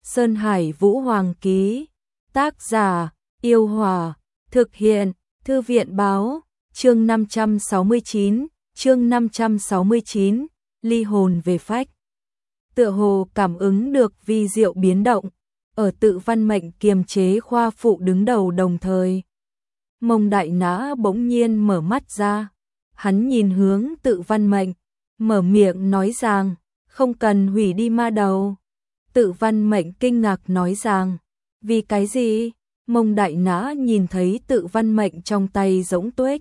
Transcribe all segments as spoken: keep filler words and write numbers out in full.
Sơn Hải Vũ Hoàng ký. Tác giả, Yêu Hòa. Thực hiện, Thư viện Báo. Chương năm trăm sáu mươi chín, chương năm trăm sáu mươi chín, ly hồn về phách. Tựa hồ cảm ứng được vi diệu biến động, ở Tự Văn Mệnh kiềm chế khoa phụ đứng đầu đồng thời. Mông Đại Nã bỗng nhiên mở mắt ra, hắn nhìn hướng Tự Văn Mệnh, mở miệng nói rằng, không cần hủy đi ma đầu. Tự Văn Mệnh kinh ngạc nói rằng, vì cái gì? Mông Đại Nã nhìn thấy Tự Văn Mệnh trong tay rỗng tuếch,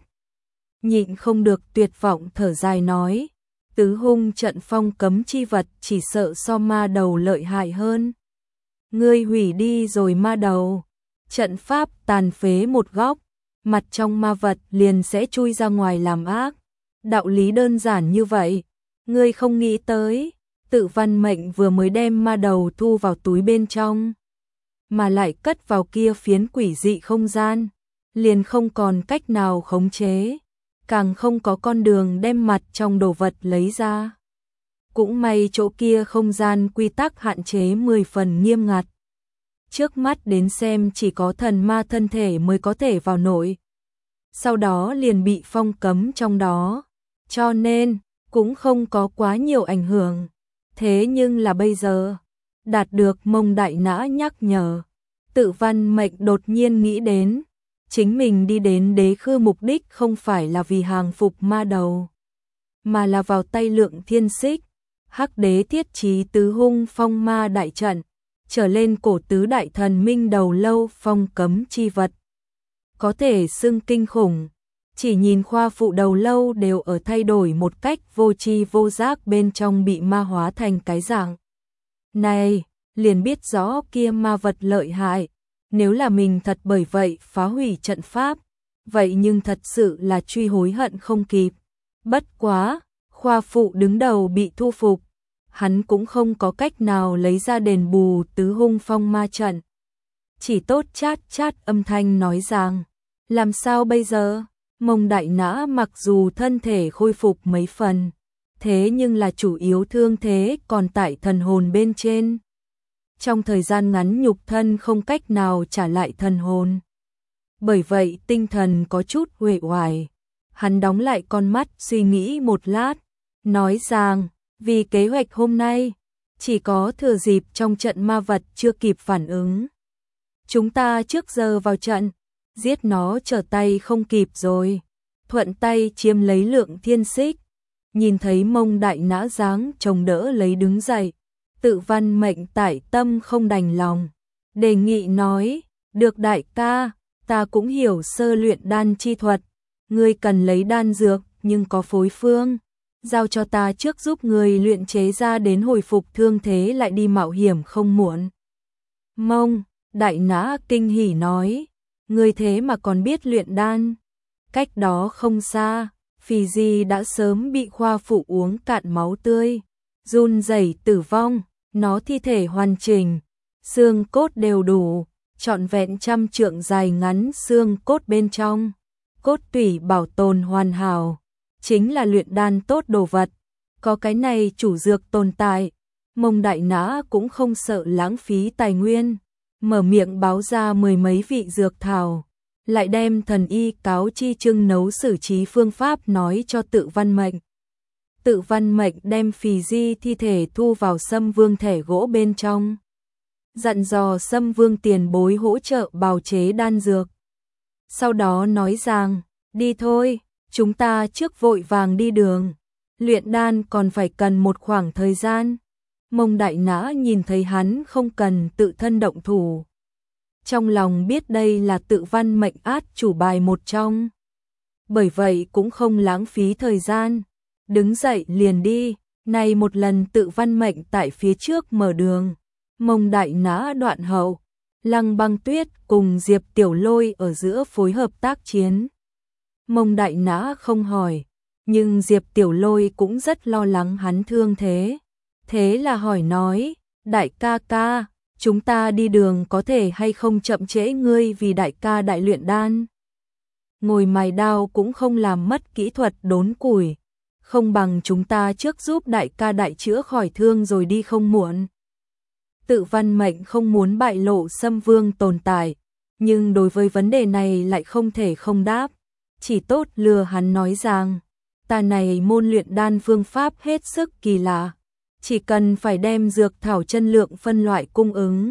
nhịn không được tuyệt vọng thở dài nói, tứ hung trận phong cấm chi vật chỉ sợ so ma đầu lợi hại hơn. Ngươi hủy đi rồi ma đầu, trận pháp tàn phế một góc, mặt trong ma vật liền sẽ chui ra ngoài làm ác. Đạo lý đơn giản như vậy, ngươi không nghĩ tới. Tự Văn Mệnh vừa mới đem ma đầu thu vào túi bên trong, mà lại cất vào kia phiến quỷ dị không gian, liền không còn cách nào khống chế, càng không có con đường đem mặt trong đồ vật lấy ra. Cũng may chỗ kia không gian quy tắc hạn chế mười phần nghiêm ngặt. Trước mắt đến xem chỉ có thần ma thân thể mới có thể vào nội, sau đó liền bị phong cấm trong đó, cho nên cũng không có quá nhiều ảnh hưởng. Thế nhưng là bây giờ, đạt được Mông Đại Nã nhắc nhở, Tự Văn Mệnh đột nhiên nghĩ đến, chính mình đi đến đế khư mục đích không phải là vì hàng phục ma đầu, mà là vào tay Lượng Thiên Xích, Hắc Đế thiết trí tứ hung phong ma đại trận, trở lên cổ tứ đại thần minh đầu lâu phong cấm chi vật. Có thể xưng kinh khủng, chỉ nhìn khoa phụ đầu lâu đều ở thay đổi một cách vô tri vô giác bên trong bị ma hóa thành cái dạng này, liền biết rõ kia ma vật lợi hại. Nếu là mình thật bởi vậy phá hủy trận pháp, vậy nhưng thật sự là truy hối hận không kịp. Bất quá, khoa phụ đứng đầu bị thu phục, hắn cũng không có cách nào lấy ra đền bù tứ hung phong ma trận. Chỉ tốt chát chát âm thanh nói rằng, làm sao bây giờ? Mông Đại Nã mặc dù thân thể khôi phục mấy phần, thế nhưng là chủ yếu thương thế còn tại thần hồn bên trên. Trong thời gian ngắn nhục thân không cách nào trả lại thần hồn. Bởi vậy tinh thần có chút uể oải. Hắn đóng lại con mắt suy nghĩ một lát, nói rằng, vì kế hoạch hôm nay, chỉ có thừa dịp trong trận ma vật chưa kịp phản ứng. Chúng ta trước giờ vào trận, giết nó trở tay không kịp rồi. Thuận tay chiếm lấy Lượng Thiên Xích, nhìn thấy Mông Đại Nã dáng chống đỡ lấy đứng dậy. Tự Văn Mệnh tại tâm không đành lòng, đề nghị nói, được đại ca, ta cũng hiểu sơ luyện đan chi thuật, ngươi cần lấy đan dược nhưng có phối phương, giao cho ta trước giúp ngươi luyện chế ra đến hồi phục thương thế lại đi mạo hiểm không muộn. Mông Đại Nã kinh hỉ nói, ngươi thế mà còn biết luyện đan. Cách đó không xa, Phì Di đã sớm bị khoa phụ uống cạn máu tươi, run rẩy tử vong. Nó thi thể hoàn chỉnh, xương cốt đều đủ, trọn vẹn trăm trượng dài ngắn xương cốt bên trong, cốt tủy bảo tồn hoàn hảo, chính là luyện đan tốt đồ vật. Có cái này chủ dược tồn tại, Mông Đại Nã cũng không sợ lãng phí tài nguyên, mở miệng báo ra mười mấy vị dược thảo, lại đem thần y cáo chi trưng nấu xử trí phương pháp nói cho Tự Văn Mệnh. Tự Văn Mệnh đem Phì Di thi thể thu vào Sâm Vương thẻ gỗ bên trong, dặn dò Sâm Vương tiền bối hỗ trợ bào chế đan dược. Sau đó nói rằng, đi thôi, chúng ta trước vội vàng đi đường, luyện đan còn phải cần một khoảng thời gian. Mông Đại Nã nhìn thấy hắn không cần tự thân động thủ, trong lòng biết đây là Tự Văn Mệnh át chủ bài một trong, bởi vậy cũng không lãng phí thời gian. Đứng dậy liền đi, này một lần Tự Văn Mệnh tại phía trước mở đường. Mông Đại Nã đoạn hậu, Lăng Băng Tuyết cùng Diệp Tiểu Lôi ở giữa phối hợp tác chiến. Mông Đại Nã không hỏi, nhưng Diệp Tiểu Lôi cũng rất lo lắng hắn thương thế. Thế là hỏi nói, đại ca ca, chúng ta đi đường có thể hay không chậm trễ ngươi vì đại ca đại luyện đan. Ngồi mài đao cũng không làm mất kỹ thuật đốn củi. Không bằng chúng ta trước giúp đại ca đại chữa khỏi thương rồi đi không muộn. Tự Văn Mệnh không muốn bại lộ Sâm Vương tồn tại, nhưng đối với vấn đề này lại không thể không đáp, chỉ tốt lừa hắn nói rằng, ta này môn luyện đan phương pháp hết sức kỳ lạ, chỉ cần phải đem dược thảo chân lượng phân loại cung ứng,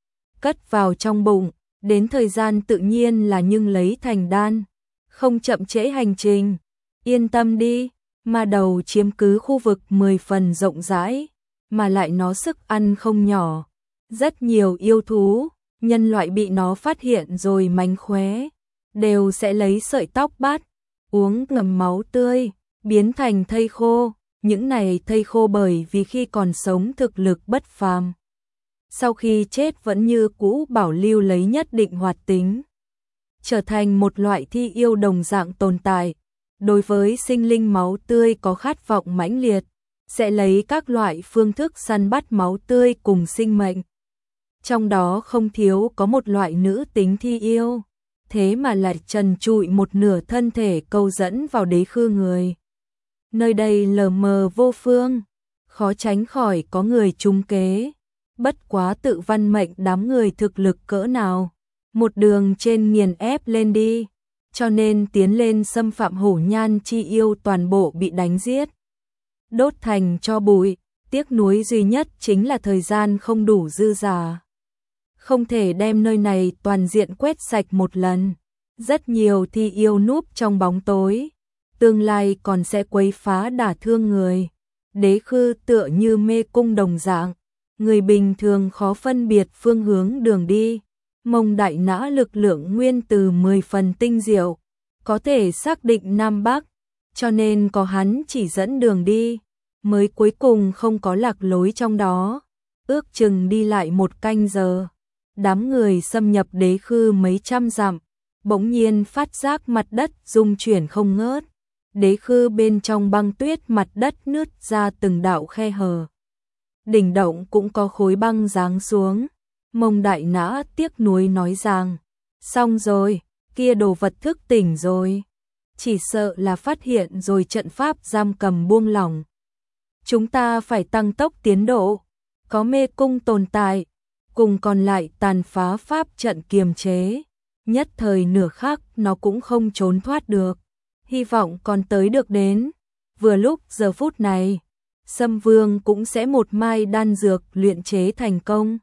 cất vào trong bụng, đến thời gian tự nhiên là nhưng lấy thành đan, không chậm trễ hành trình, yên tâm đi, ma đầu chiếm cứ khu vực mười phần rộng rãi, mà lại nó sức ăn không nhỏ, rất nhiều yêu thú, nhân loại bị nó phát hiện rồi mánh khóe, đều sẽ lấy sợi tóc bắt, uống ngầm máu tươi, biến thành thây khô, những này thây khô bởi vì khi còn sống thực lực bất phàm. Sau khi chết vẫn như cũ bảo lưu lấy nhất định hoạt tính, trở thành một loại thi yêu đồng dạng tồn tại. Đối với sinh linh máu tươi có khát vọng mãnh liệt, sẽ lấy các loại phương thức săn bắt máu tươi cùng sinh mệnh. Trong đó không thiếu có một loại nữ tính thi yêu, thế mà lại trần trụi một nửa thân thể câu dẫn vào đế khư người. Nơi đây lờ mờ vô phương, khó tránh khỏi có người trúng kế. Bất quá Tự Văn Mệnh đám người thực lực cỡ nào, một đường trên nghiền ép lên đi, cho nên tiến lên xâm phạm hổ nhan chi yêu toàn bộ bị đánh giết, đốt thành cho bụi. Tiếc nuối duy nhất chính là thời gian không đủ dư dả, không thể đem nơi này toàn diện quét sạch một lần. Rất nhiều thi yêu núp trong bóng tối, tương lai còn sẽ quấy phá đả thương người. Đế khư tựa như mê cung đồng dạng, người bình thường khó phân biệt phương hướng đường đi. Mông Đại Nã lực lượng nguyên từ mười phần tinh diệu, có thể xác định Nam Bắc, cho nên có hắn chỉ dẫn đường đi, mới cuối cùng không có lạc lối trong đó. Ước chừng đi lại một canh giờ, đám người xâm nhập đế khư mấy trăm dặm, bỗng nhiên phát giác mặt đất rung chuyển không ngớt. Đế khư bên trong băng tuyết mặt đất nứt ra từng đạo khe hở. Đỉnh động cũng có khối băng giáng xuống. Mông Đại Nã tiếc nuối nói rằng, xong rồi, kia đồ vật thức tỉnh rồi. Chỉ sợ là phát hiện rồi trận pháp giam cầm buông lỏng. Chúng ta phải tăng tốc tiến độ, có mê cung tồn tại, cùng còn lại tàn phá pháp trận kiềm chế. Nhất thời nửa khắc nó cũng không trốn thoát được, hy vọng còn tới được đến. Vừa lúc giờ phút này, Sâm Vương cũng sẽ một mai đan dược luyện chế thành công.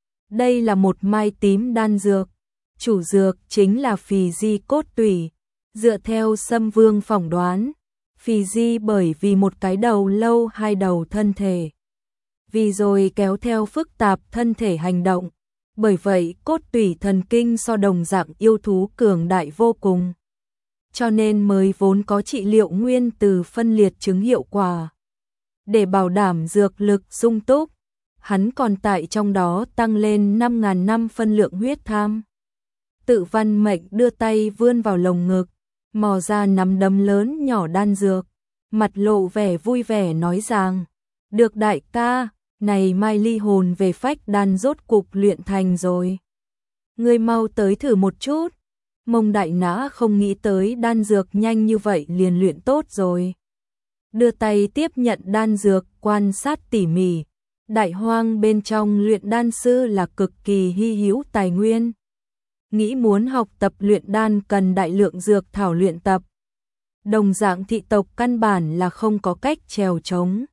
Đây là một mai tím đan dược, chủ dược chính là phì di cốt tủy. Dựa theo Sâm Vương phỏng đoán, phì di bởi vì một cái đầu lâu hai đầu thân thể, vì rồi kéo theo phức tạp thân thể hành động, bởi vậy cốt tủy thần kinh so đồng dạng yêu thú cường đại vô cùng, cho nên mới vốn có trị liệu nguyên từ phân liệt chứng hiệu quả. Để bảo đảm dược lực sung túc, hắn còn tại trong đó tăng lên năm nghìn năm phân lượng huyết tham. Tự Văn Mệnh đưa tay vươn vào lồng ngực, mò ra nắm đấm lớn nhỏ đan dược, mặt lộ vẻ vui vẻ nói rằng, được đại ca, này mai ly hồn về phách đan rốt cục luyện thành rồi. Ngươi mau tới thử một chút. Mông Đại Nã không nghĩ tới đan dược nhanh như vậy liền luyện tốt rồi. Đưa tay tiếp nhận đan dược, quan sát tỉ mỉ. Đại hoang bên trong luyện đan sư là cực kỳ hy hữu tài nguyên. Nghĩ muốn học tập luyện đan cần đại lượng dược thảo luyện tập. Đồng dạng thị tộc căn bản là không có cách trèo trống.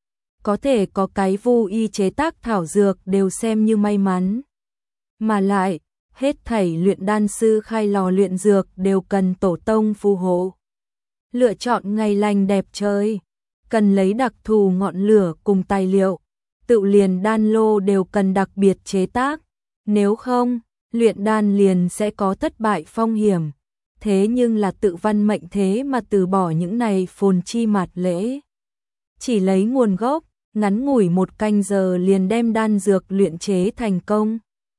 Có thể có cái vu y chế tác thảo dược đều xem như may mắn. Mà lại, hết thảy luyện đan sư khai lò luyện dược đều cần tổ tông phù hộ. Lựa chọn ngày lành đẹp trời, cần lấy đặc thù ngọn lửa cùng tài liệu. Tự liền đan lô đều cần đặc biệt chế tác, nếu không, luyện đan liền sẽ có thất bại phong hiểm. Thế nhưng là Tự Văn Mệnh thế mà từ bỏ những này phồn chi mạt lễ. Chỉ lấy nguồn gốc, ngắn ngủi một canh giờ liền đem đan dược luyện chế thành công.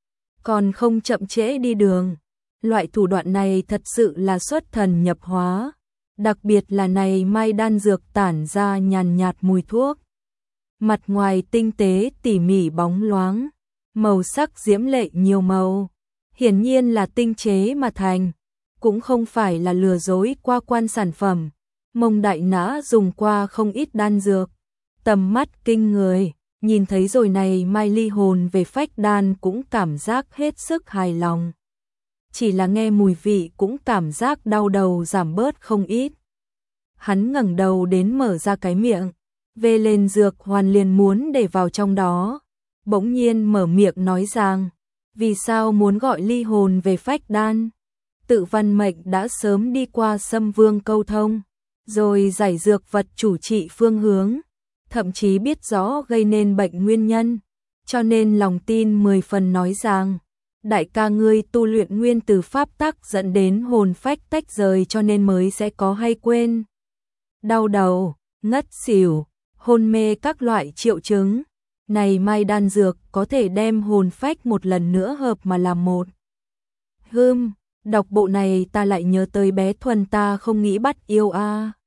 Còn không chậm trễ đi đường, loại thủ đoạn này thật sự là xuất thần nhập hóa. Đặc biệt là này mai đan dược tản ra nhàn nhạt mùi thuốc. Mặt ngoài tinh tế tỉ mỉ bóng loáng, màu sắc diễm lệ nhiều màu, hiển nhiên là tinh chế mà thành, cũng không phải là lừa dối qua quan sản phẩm. Mông Đại Nã dùng qua không ít đan dược, tầm mắt kinh người, nhìn thấy rồi này mai ly hồn về phách đan cũng cảm giác hết sức hài lòng. Chỉ là nghe mùi vị cũng cảm giác đau đầu giảm bớt không ít. Hắn ngẩng đầu đến mở ra cái miệng, về lên dược hoàn liền muốn để vào trong đó. Bỗng nhiên mở miệng nói rằng, vì sao muốn gọi ly hồn về phách đan? Tự văn mệnh đã sớm đi qua Sâm Vương câu thông, rồi giải dược vật chủ trị phương hướng, thậm chí biết rõ gây nên bệnh nguyên nhân, cho nên lòng tin mười phần nói rằng, đại ca ngươi tu luyện nguyên từ pháp tắc dẫn đến hồn phách tách rời cho nên mới sẽ có hay quên, đau đầu, ngất xỉu, hôn mê các loại triệu chứng. Này mai đan dược có thể đem hồn phách một lần nữa hợp mà làm một. Hừm, đọc bộ này ta lại nhớ tới bé Thuần ta không nghĩ bắt yêu a. À.